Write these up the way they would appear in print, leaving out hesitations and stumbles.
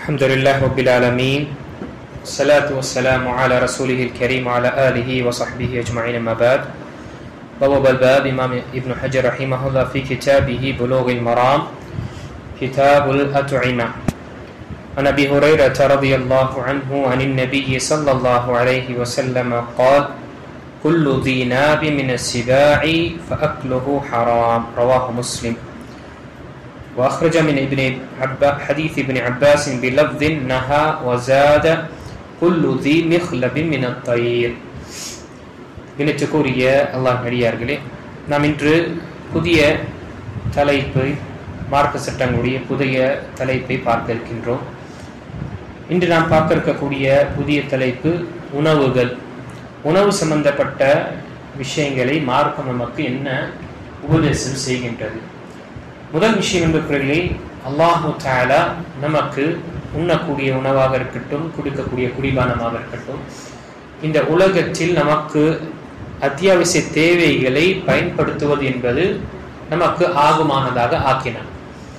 الحمد لله رب العالمين الصلاة والسلام على رسوله الكريم وعلى آله وصحبه أجمعين ما بعد بواب الباب إمام ابن حجر رحمه الله في كتابه بلوغ المرام كتاب الأطعمة عن أبي هريرة رضي الله عنه عن النبي صلى الله عليه وسلم قال كل ذي ناب من السباع فأكله حرام رواه مسلم وأخرج من حديث ابن عباس بلفظ نهى وزاد كل ذي مخلب من الطير. கணித்துக்குரிய அல்லாஹ் நடிகார்களே, நாம் இன்று புதிய தலைப்பை மார்க்க சட்டங்களுடைய புதிய தலைப்பை பார்க்க இருக்கின்றோம். இன்று நாம் பார்க்க இருக்கக்கூடிய புதிய தலைப்பு உணவுகள். உணவு சம்பந்தப்பட்ட விஷயங்களை மார்க்கம் நமக்கு என்ன உபதேசம் செய்கின்றது. முதல் விஷயம் என்பவர்களே, அல்லாஹு தஆலா நமக்கு உண்ணக்கூடிய உணவாக இருக்கட்டும், குடிக்கக்கூடிய குடிபானமாக இருக்கட்டும், இந்த உலகத்தில் நமக்கு அத்தியாவசிய தேவைகளை பயன்படுத்துவது என்பது நமக்கு ஆகுமானதாக ஆக்கினார்.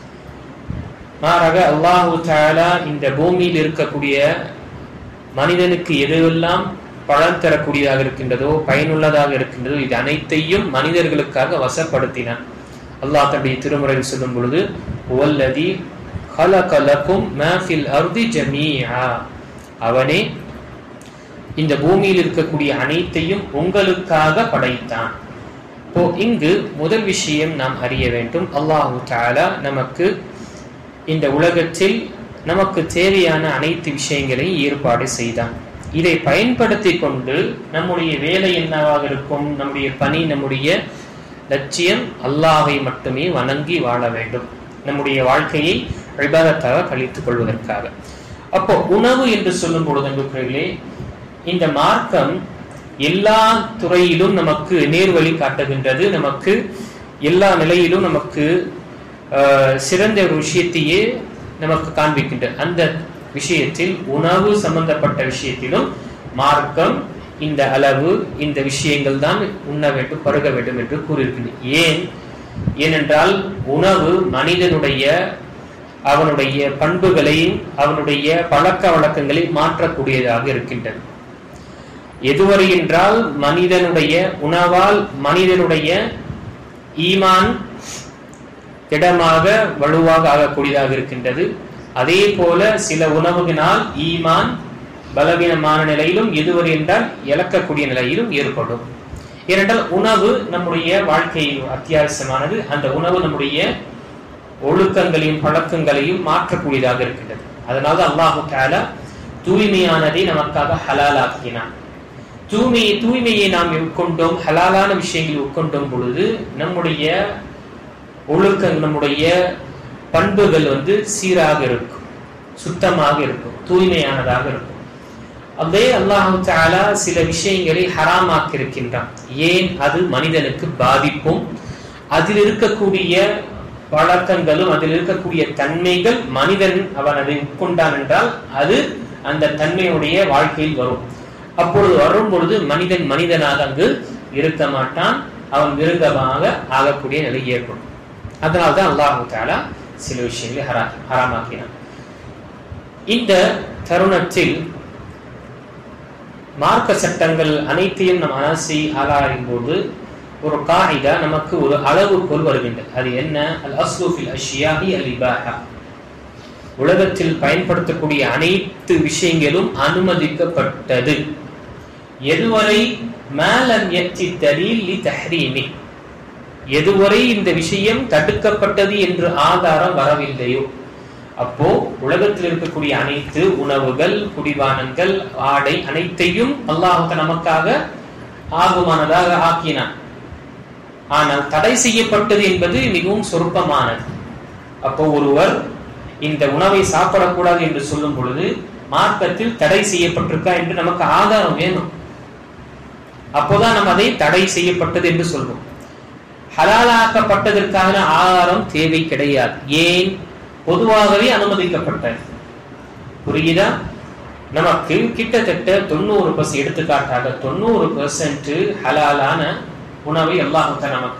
மாறாக அல்லாஹு தஆலா இந்த பூமியில் இருக்கக்கூடிய மனிதனுக்கு எதுவெல்லாம் பலன் தரக்கூடியதாக இருக்கின்றதோ, பயனுள்ளதாக இருக்கின்றதோ, இது அனைத்தையும் மனிதர்களுக்காக வசப்படுத்தினான். அல்லாஹ் தன்னுடைய திருமுறையில் சொல்லும் பொழுது வல்லதி خلق لكم ما في الارض جميعا, அவனே இந்த பூமியில் இருக்கக்கூடிய அனைத்தையும் உங்களுக்காக படைத்தான். இப்போ இங்கு முதல் விஷயம் நாம் அறிய வேண்டும், அல்லாஹ் தஆலா நமக்கு இந்த உலகத்தில் நமக்கு தேவையான அனைத்து விஷயங்களையும் ஏற்பாடு செய்தான். இதை பயன்படுத்தி கொண்டு நம்முடைய வேலை என்னவாக இருக்கும், நம்முடைய பணி, நம்முடைய லட்சியம் அல்லாஹை மட்டுமே வணங்கி வாழ வேண்டும், நம்முடைய வாழ்க்கையை இபாதத்தாக கழித்துக் கொள்வதற்காக. அப்போ உணவு என்று சொல்லும் பொழுது நண்பர்களே, இந்த மார்க்கம் எல்லா துறையிலும் நமக்கு நேர்வழி காட்டுகின்றது. நமக்கு எல்லா நிலையிலும் நமக்கு சிறந்த ஒரு விஷயத்தையே நமக்கு காண்பிக்கின்றது. அந்த விஷயத்தில் உணவு சம்பந்தப்பட்ட விஷயத்திலும் மார்க்கம் இந்த அளவு, இந்த விஷயங்கள் தான் உண்ண வேண்டும், பருக வேண்டும் என்று கூறியிருக்கின்றது. ஏனென்றால் உணவு மனிதனுடைய அவனுடைய பண்புகளையும் அவனுடைய பழக்க வழக்கங்களை மாற்றக்கூடியதாக இருக்கின்றது. எதுவரை என்றால் மனிதனுடைய உணவால் மனிதனுடைய ஈமான் திடமாக வலுவாக ஆகக்கூடியதாக இருக்கின்றது. அதே போல சில உணவுகளினால் ஈமான் பலவீனமான நிலையிலும், எதுவரை என்றால் இழக்கக்கூடிய நிலையிலும் ஏற்படும். ஏனென்றால் உணவு நம்முடைய வாழ்க்கையில் அத்தியாவசியமானது. அந்த உணவு நம்முடைய ஒழுக்கங்களையும் பழக்கங்களையும் மாற்றக்கூடியதாக இருக்கின்றது. அதனால அல்லாஹு தஆலா தூய்மையானதை நமக்காக ஹலால் ஆக்கினான். தூய்மையை நாம் உட்கொண்டோம், ஹலாலான விஷயங்களை உட்கொண்டும் பொழுது நம்முடைய ஒழுக்கங்கள், நம்முடைய பண்புகள் சீராக இருக்கும், சுத்தமாக இருக்கும், தூய்மையானதாக இருக்கும். அதே அல்லாஹு தஆலா சில விஷயங்களை ஹராமாக்கி இருக்கின்றான். ஏன்? அது மனிதனுக்கு பாதிப்பும், அதில் இருக்கக்கூடிய பழக்கங்களும், அதில் இருக்கக்கூடிய தன்மைகள், மனிதன் அவன் அதை உட்கொண்டான் என்றால் அது அந்த தன்மையுடைய வாழ்க்கையில் வரும். அப்பொழுது வரும் பொழுது மனிதனாக அங்கு இருக்க மாட்டான், அவன் மிருகமாக ஆகக்கூடிய நிலை ஏற்படும். அதனால்தான் அல்லாஹு தஆலா சில விஷயங்களை ஹராமாக்கினான். இந்த தருணத்தில் மார்க்க சட்டங்கள் அனைத்தையும் நம் அலசி ஆராயும் போது ஒரு காயிதா, நமக்கு ஒரு அளவுகோல் வருகின்றது. அது என்ன? அல் அஸ்லு ஃபில் அஷ்யாஹி அல் இபாஹா. உலகத்தில் பயன்படுத்தக்கூடிய அனைத்து விஷயங்களும் அனுமதிக்கப்பட்டது எதுவரை மாலம் யத்தி தலீல் லி தஹ்ரீமி, எதுவரை இந்த விஷயம் தடுக்கப்பட்டது என்று ஆதாரம் வரவில்லையோ, அப்போ உலகத்தில் இருக்கக்கூடிய அனைத்து உணவுகள், குடிபானங்கள், ஆடை அனைத்தையும் அல்லாஹ் நமக்காக ஆகுமானதாக ஆக்கினான். ஆனால் தடை செய்யப்பட்டது என்பது மிகவும் சொற்பமானது. அப்போ ஒருவர் இந்த உணவை சாப்பிடக்கூடாது என்று சொல்லும் பொழுது மார்க்கத்தில் தடை செய்யப்பட்டிருக்கா என்று நமக்கு ஆதாரம் வேணும். அப்போதான் நம்ம அதை தடை செய்யப்பட்டது என்று சொல்வோம். ஹலாலாக்கப்பட்டதற்கான ஆதாரம் தேவை கிடையாது. ஏன்? பொதுவாகவே அனுமதிக்கப்பட்டது. புரியுதா? நமக்கு கிட்டத்தட்ட 90% எடுத்துக்காட்டாக 90% ஹலாலான உணவை அல்லாஹ் நமக்கு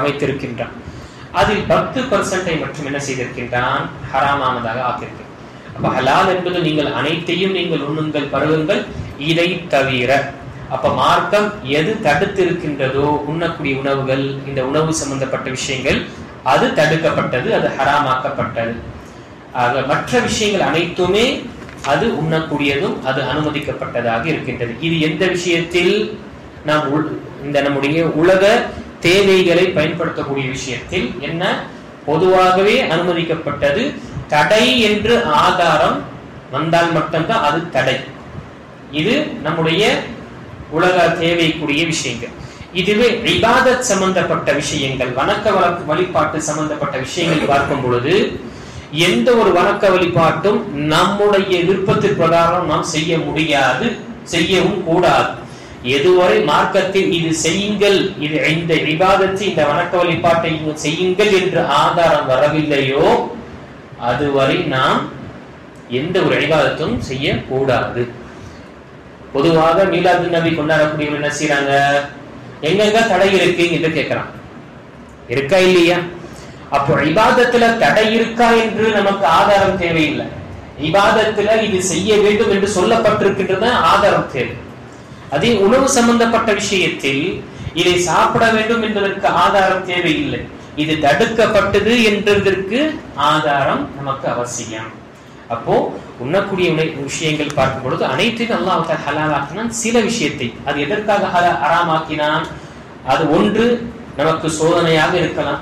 அமைத்திருக்கின்றான். அதில் 10% மட்டும் என்ன செய்திருக்கின்றான்? ஹராமானதாக ஆக்கியிருக்கிறான். அப்ப ஹலால் என்பது நீங்கள் அனைத்தையும் நீங்கள் உண்ணுங்கள், பருகுங்கள், இதை தவிர. அப்ப மார்க்கம் எது தடுத்து இருக்கின்றதோ உண்ணக்கூடிய உணவுகள், இந்த உணவு சம்பந்தப்பட்ட விஷயங்கள், அது தடுக்கப்பட்டது, அது ஹராமாக்கப்பட்டது. ஆக மற்ற விஷயங்கள் அனைத்துமே அது உண்ணக்கூடியதும் அது அனுமதிக்கப்பட்டதாக இருக்கின்றது. இது எந்த விஷயத்தில்? நாம் இந்த நம்முடைய உலக தேவைகளை பயன்படுத்தக்கூடிய விஷயத்தில் என்ன பொதுவாகவே அனுமதிக்கப்பட்டது. தடை என்று ஆதாரம் வந்தால் மட்டும்தான் அது தடை. இது நம்முடைய உலக தேவைக்குரிய விஷயங்கள். இதுவே இபாதத் சம்பந்தப்பட்ட விஷயங்கள், வணக்க வழிபாட்டு சம்பந்தப்பட்ட விஷயங்கள் பார்க்கும் பொழுது எந்த ஒரு வணக்க வழிபாட்டும் நம்முடைய விருப்பத்தின் பிரகாரம் நாம் செய்ய முடியாது, செய்யவும் கூடாது. எதுவரை மார்க்கத்தில் இது செய்யுங்கள், இது இந்த இபாதத்தை, இந்த வணக்க வழிபாட்டை செய்யுங்கள் என்று ஆதாரம் வரவில்லையோ அதுவரை நாம் எந்த ஒரு இபாதத்தும் செய்யக்கூடாது. பொதுவாக மீலாது நபி கொண்டாடக்கூடியவர்கள் என்ன செய்யறாங்க? எங்கெங்க தடை இருக்கு என்று கேட்கிறான். இருக்கா இல்லையா? அப்போ இபாதத்துல தடை இருக்கா என்று நமக்கு ஆதாரம் தேவையில்லை. இபாதத்துல இது செய்ய வேண்டும் என்று சொல்லப்பட்டிருக்கின்றது ஆதாரம் தேவை. அதே உணவு சம்பந்தப்பட்ட விஷயத்தில் இதை சாப்பிட வேண்டும் என்பதற்கு ஆதாரம் தேவையில்லை. இது தடுக்கப்பட்டது என்பதற்கு ஆதாரம் நமக்கு அவசியம். அப்போ உண்ணக்கூடிய விஷயங்கள் பார்க்கும் பொழுது அனைத்தையும் அல்லாஹ் தஆலா ஹலாலாக்கினான். சில விஷயத்தை அது எதற்காக ஹராமாக்கினான்? அது ஒன்று நமக்கு சோதனையாக இருக்கலாம்,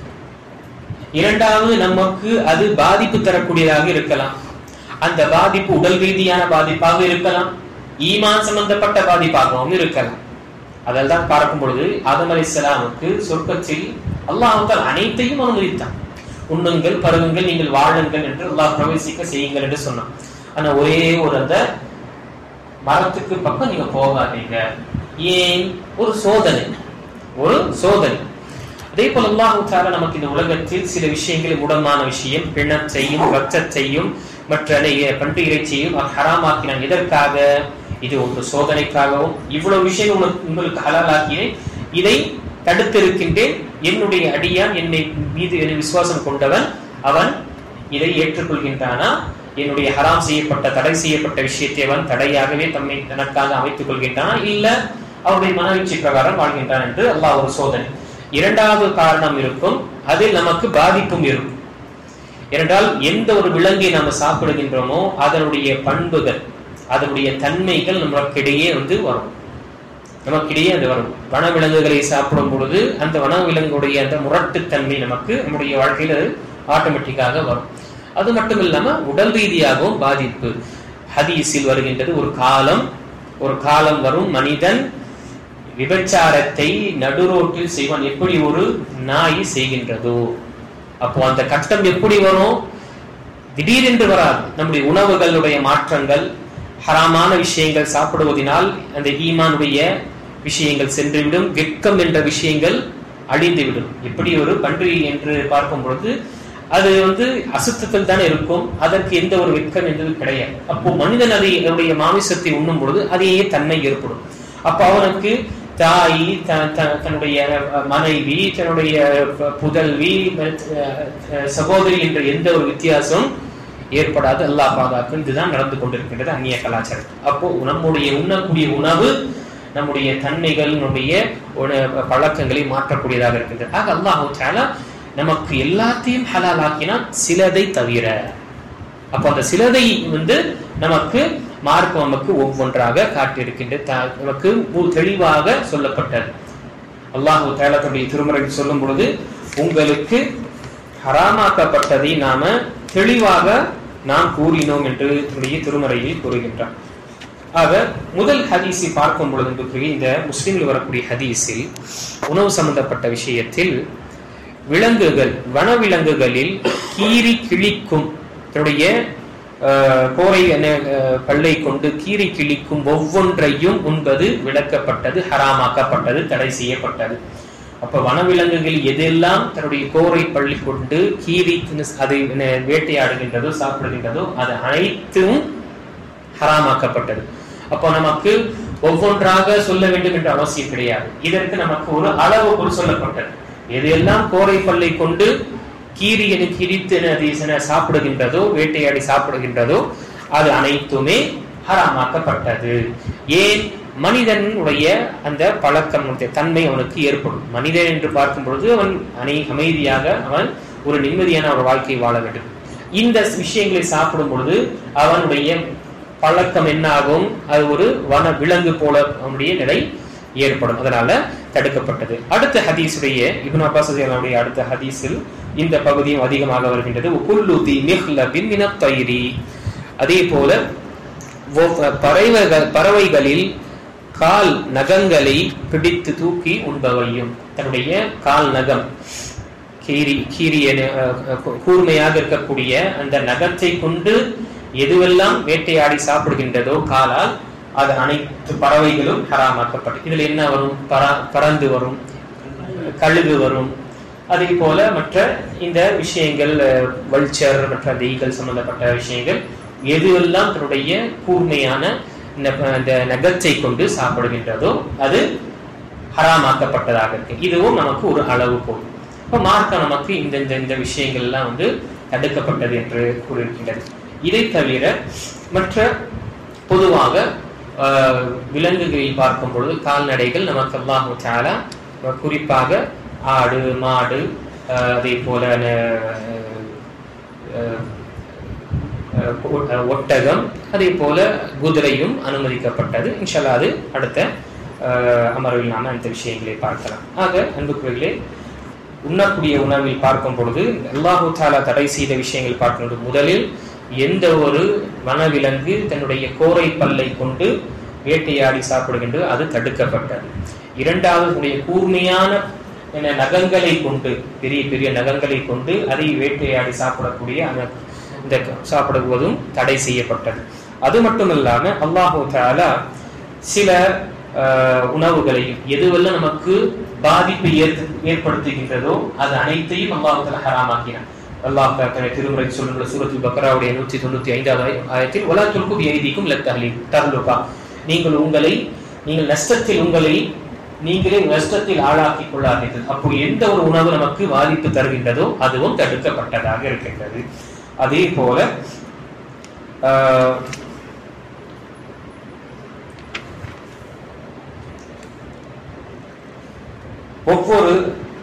இரண்டாவது நமக்கு அது பாதிப்பு தரக்கூடியதாக இருக்கலாம். அந்த பாதிப்பு உடல் ரீதியான பாதிப்பாக இருக்கலாம், ஈமான் சம்பந்தப்பட்ட பாதிப்பாகவும் இருக்கலாம். அதெல்லாம் பார்க்கும் பொழுது ஆதம் அலைஹிஸ்ஸலாமுக்கு சொர்க்கத்தில் அல்லாஹ் தஆலா அனைத்தையும் அனுமதித்தான். உண்ணுங்கள், பருகுங்கள், நீங்கள் வாழுங்கள் என்று அல்லாஹ் பிரவேசிக்க செய்யுங்கள் என்று சொன்னான். ஆனா ஒரே ஒரு அந்த மரத்துக்கு பக்கம் நீங்க போகாதீங்க. ஏன்? ஒரு சோதனை, ஒரு சோதனை. அதே போல அல்லாஹ் தஆலா நமக்கு இந்த உலகத்தில் சில விஷயங்கள் முடமான விஷயம், பிணத்தையும் ரத்தத்தையும் மற்ற பன்றி இறைச்சியையும் ஹராமாக்கினான். எதற்காக? இது ஒரு சோதனைக்காகவும். இவ்வளவு விஷயங்கள் உங்களுக்கு ஹலாலாக்கினேன், இதை தடுத்திருக்கின்றேன். என்னுடைய அடியான் என்னை மீது விசுவாசம் கொண்டவன், அவன் இதை ஏற்றுக்கொள்கின்றானா? என்னுடைய ஹராம் செய்யப்பட்ட தடை செய்யப்பட்ட விஷயத்தை அவன் தடையாகவே தம்மை தனக்காக அமைத்துக் கொள்கின்றானா, இல்ல அவருடைய மனவீழ்ச்சி பிரகாரம் வாழ்கின்றான் என்று அல்லாஹ் ஒரு சோதனை. இரண்டாவது காரணம் இருக்கும், அதில் நமக்கு பாதிப்பும் இருக்கும். ஏனென்றால் எந்த ஒரு விலங்கை நாம சாப்பிடுகின்றோமோ அதனுடைய பண்புகள், அதனுடைய தன்மைகள் நமக்கிடையே வரும், நமக்கிடையே அது வரும். வனவிலங்குகளை சாப்பிடும் பொழுது அந்த வனவிலங்குடைய அந்த முரட்டுத்தன்மை நமக்கு நம்முடைய வாழ்க்கையில ஆட்டோமேட்டிக்காக வரும். அது மட்டும் இல்லாம உடல் ரீதியாகவும் பாதிப்பு. ஹதீஸில் வருகின்றது, ஒரு காலம் வரும், மனிதன் விபச்சாரத்தை நடுரோட்டில் செய்வான், எப்படி ஒரு நாய் செய்கின்றதோ. அப்போ அந்த கஷ்டம் எப்படி வரும்? திடீரென்று வராது. நம்முடைய உணவுகளுடைய மாற்றங்கள், ஹராமான விஷயங்கள் சாப்பிடுவதனால் அந்த ஈமானுடைய விஷயங்கள் சென்றுவிடும், வெட்கம் என்ற விஷயங்கள் அழிந்துவிடும். எப்படி ஒரு பன்றி என்று பார்க்கும் பொழுது அது அசுத்தத்தில் தானே இருக்கும், அதற்கு எந்த ஒரு வெட்கம் என்பது கிடையாது. அப்போ மனிதன் அதனுடைய மாமிசத்தை உண்ணும் பொழுது அதையே தன்மை ஏற்படும். அப்போ அவனுக்கு தாய், தன்னுடைய மனைவி, தன்னுடைய புதல்வி, சகோதரி என்ற எந்த ஒரு வித்தியாசம் ஏற்படாது. அல்லாஹ் பாதுகாக்கும். இதுதான் நடந்து கொண்டிருக்கின்றது அந்நிய கலாச்சாரம். அப்போ நம்முடைய உண்ணக்கூடிய உணவு நம்முடைய தன்மைகள், நம்முடைய பழக்கங்களை மாற்றக்கூடியதாக இருக்கின்றது. ஆக அல்லாஹ் தஆலா நமக்கு எல்லாத்தையும் ஹலால் ஆக்கினான், சிலதை தவிர. அப்போ அந்த சிலதை நமக்கு மார்க்கம் நமக்கு ஒவ்வொன்றாக காட்டியிருக்கின்றது, நமக்கு தெளிவாக சொல்லப்பட்டது. அல்லாஹ் தஆலா தன்னுடைய திருமறையில் சொல்லும் பொழுது உங்களுக்கு ஹராமாக்கப்பட்டதை நாம தெளிவாக நாம் கூறினோம் என்று தன்னுடைய திருமறையில் கூறுகின்றார். ஆக முதல் ஹதீஸை பார்க்கும் பொழுது இந்த முஸ்லிமில் வரக்கூடிய ஹதீஸில் உணவு சம்பந்தப்பட்ட விஷயத்தில் விலங்குகள், வனவிலங்குகளில் கீறி கிழிக்கும், தன்னுடைய கோரை பல்லை கொண்டு கீறி கிழிக்கும் ஒவ்வொன்றையும் உண்பது விளக்கப்பட்டது, ஹராமாக்கப்பட்டது, தடை செய்யப்பட்டது. அப்ப வனவிலங்குகள் எதெல்லாம் தன்னுடைய கோரை பள்ளி கொண்டு கீறி அதை வேட்டையாடுகின்றதோ சாப்பிடுகின்றதோ அது அனைத்தும் ஹராமாக்கப்பட்டது. அப்போ நமக்கு ஒவ்வொன்றாக சொல்ல வேண்டும் என்ற அவசியம் கிடையாது. இதற்கு நமக்கு ஒரு அளவு சொல்லப்பட்டது. எதெல்லாம் கோரை பல்லை கொண்டு கீரியனை கிரித்து சாப்பிடுகின்றதோ, வேட்டையாடி சாப்பிடுகின்றதோ, அது அனைத்துமே ஹராமாக்கப்பட்டது. ஏன்? மனிதனுடைய அந்த பழக்கம் தன்மை அவனுக்கு ஏற்படும். மனிதன் என்று பார்க்கும் பொழுது அவன் அமைதியாக அவன் ஒரு நிம்மதியான ஒரு வாழ்க்கை வாழ வேண்டும். இந்த விஷயங்களை சாப்பிடும் பொழுது அவனுடைய பழக்கம் என்ன ஆகும்? அது ஒரு வன விலங்கு போல அவனுடைய நிலை ஏற்படும். அதனால தடுக்கப்பட்டது. அடுத்த ஹதீஸுடைய இப்னு அப்பாஸ் ரலியல்லாஹு அடுத்த ஹதீஸில் இந்த பகுதியும் அதிகமாக வருகின்றது. குல்லு தி மிஹ்லபின் மினத் தைரி. அதே போல பறவைகளில் கால் நகங்களை பிடித்து தூக்கி உண்பவையும், தன்னுடைய கால் நகம் கூர்மையாக இருக்கக்கூடிய அந்த நகத்தை கொண்டு எதுவெல்லாம் வேட்டையாடி சாப்பிடுகின்றதோ காலால், அது அனைத்து பறவைகளும் ஹராமாக்கப்பட்டது. இதுல என்ன வரும்? பறந்து வரும், கழுகு வரும், அதே போல மற்ற இந்த விஷயங்கள், வல்ச்சர், மற்ற ஈகல் சம்பந்தப்பட்ட விஷயங்கள் எதுவெல்லாம் தன்னுடைய கூர்மையான இந்த நகத்தை கொண்டு சாப்பிடுகின்றதோ அது ஹராமாக்கப்பட்டதாக இருக்கு. இதுவும் நமக்கு ஒரு அளவு போல். இப்ப மார்க்கம் நமக்கு இந்த விஷயங்கள் எல்லாம் தடுக்கப்பட்டது என்று கூறியிருக்கின்றது. இதை தவிர மற்ற பொதுவாக விலங்குகளில் பார்க்கும் பொழுது கால்நடைகள் நமக்கு அல்லாஹு தஆலா குறிப்பாக ஆடு, மாடு, அதே போல ஒட்டகம், அதே போல குதிரையும் அனுமதிக்கப்பட்டது. இன்ஷா அல்லாஹ் அது அடுத்த அமர்வில் நாம அந்த விஷயங்களை பார்க்கலாம். ஆக அன்புக்குரியவர்களே, உண்ணக்கூடிய உணவில் பார்க்கும் பொழுது அல்லாஹு தஆலா தடை செய்த விஷயங்கள் பார்க்கும்போது, முதலில் எந்த ஒரு வனவிலங்கு தன்னுடைய கோரை பல்லை கொண்டு வேட்டையாடி சாப்பிடுகின்றது அது தடுக்கப்பட்டது. இரண்டாவது, கூர்மையான நகங்களை கொண்டு, பெரிய பெரிய நகங்களை கொண்டு அதை வேட்டையாடி சாப்பிடக்கூடிய இந்த சாப்பிடுவதும் தடை செய்யப்பட்டது. அது மட்டுமல்லாம அல்லாஹு தஆலா சில உணவுகளையும் எதுவெல்லாம் நமக்கு பாதிப்பை ஏற்படுத்துகின்றதோ அது அனைத்தையும் அல்லாஹ் தஆலா ஹராமாக்கினார். அல்லாஹ் திருமுறை சொல்லுகிற சூரத்துல் பக்ராவுடைய 195வது ஆயத்தில் வலா துல்கு பியைதிக்கும் லத்தஹ்லுகா, நீங்கள் நஷ்டத்தில் உங்களை நீங்களே நஷ்டத்தில் ஆளாக்கிக் கொள்ளாதீர்கள். அப்போ எந்த ஒரு உணவு நமக்கு பாதிப்பு தருகின்றதோ அதுவும் தடுக்கப்பட்டதாக இருக்கின்றது. அதே போல ஒவ்வொரு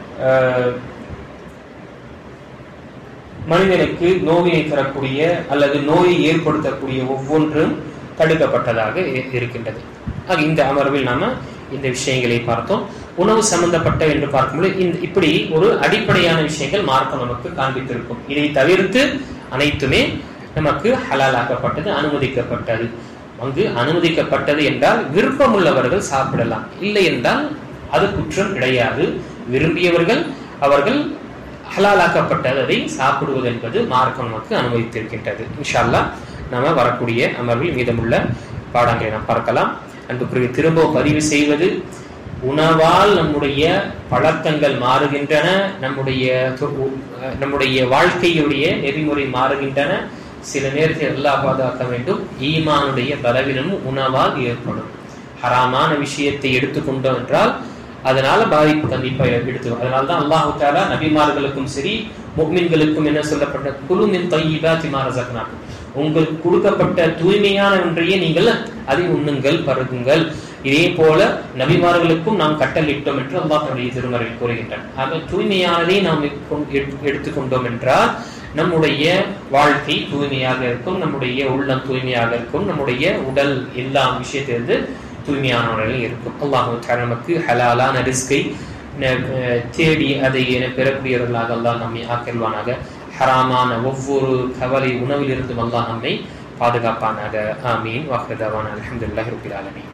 மனிதனுக்கு நோயை தரக்கூடிய அல்லது நோயை ஏற்படுத்தக்கூடிய ஒவ்வொன்றும் தடுக்கப்பட்டதாக இருக்கின்றது. இந்த அமர்வில் நாம இந்த விஷயங்களை பார்த்தோம். உணவு சம்பந்தப்பட்ட என்று பார்க்கும்போது இப்படி ஒரு அடிப்படையான விஷயங்கள் மார்க்கம் நமக்கு காண்பித்திருக்கும். இதை தவிர்த்து அனைத்துமே நமக்கு ஹலாலாக்கப்பட்டது, அனுமதிக்கப்பட்டது. அங்கு அனுமதிக்கப்பட்டது என்றால் விருப்பம் உள்ளவர்கள் சாப்பிடலாம், இல்லை என்றால் அது குற்றம் கிடையாது. விரும்பியவர்கள் அவர்கள் ஹலாலாக்கப்பட்டது அதை சாப்பிடுவது என்பது மார்க்கம் நமக்கு அனுமதித்திருக்கின்றது. இன்ஷா அல்லாஹ் நாம வரக்கூடிய அமர்வில் மீதமுள்ள பாடங்களை நாம் பார்க்கலாம். அன்புக்குரிய திரும்ப பதிவு செய்வது, உணவால் நம்முடைய பழக்கங்கள் மாறுகின்றன, நம்முடைய வாழ்க்கையுடைய நெறிமுறை மாறுகின்றன. சில நேரத்தில் அல்லாஹ் பாதுகாக்க வேண்டும், ஈமானுடைய பலவீனமும் உணவால் ஏற்படும். ஹராமான விஷயத்தை எடுத்துக்கொண்டோம் என்றால் அதனால பாதிப்பு கண்டிப்பாக எடுத்துக்கும். அதனால்தான் அல்லாஹு தஆலா நபிமார்களுக்கும் சரி முஃமின்களுக்கும் என்ன சொல்லப்பட்ட, குலு மின் தய்யிபாத்தி மா ரஸக்னாக்கும், உங்களுக்கு கொடுக்கப்பட்ட தூய்மையான ஒன்றையே நீங்கள் அதை உண்ணுங்கள், பருகுங்கள். இதே போல நபிமார்களுக்கும் நாம் கட்டளிட்டோம் என்று அல்லாஹ் தன்னுடைய திருமறையில் கூறுகின்றான். ஆக தூய்மையானதை நாம் எடுத்துக்கொண்டோம் என்றால் நம்முடைய வாழ்க்கை தூய்மையாக இருக்கும், நம்முடைய உள்ளம் தூய்மையாக இருக்கும், நம்முடைய உடல் எல்லா விஷயத்திலிருந்து தூய்மையான முறையில் இருக்கும். அல்லாஹ் நமக்கு ஹலாலான ரிஸ்கை தேடி அதை பெறக்கூடியவர்களாக அல்லாஹ் நம்மை ஆக்கிடுவானாக. ஹராமான ஒவ்வொரு கவலை உணவிலிருந்தும் அல்லாஹ் நம்மை பாதுகாப்பானாக. ஆமீன். வாஹிரு தஅவானா அல்ஹம்துலில்லாஹி ரப்பில் ஆலமீன்.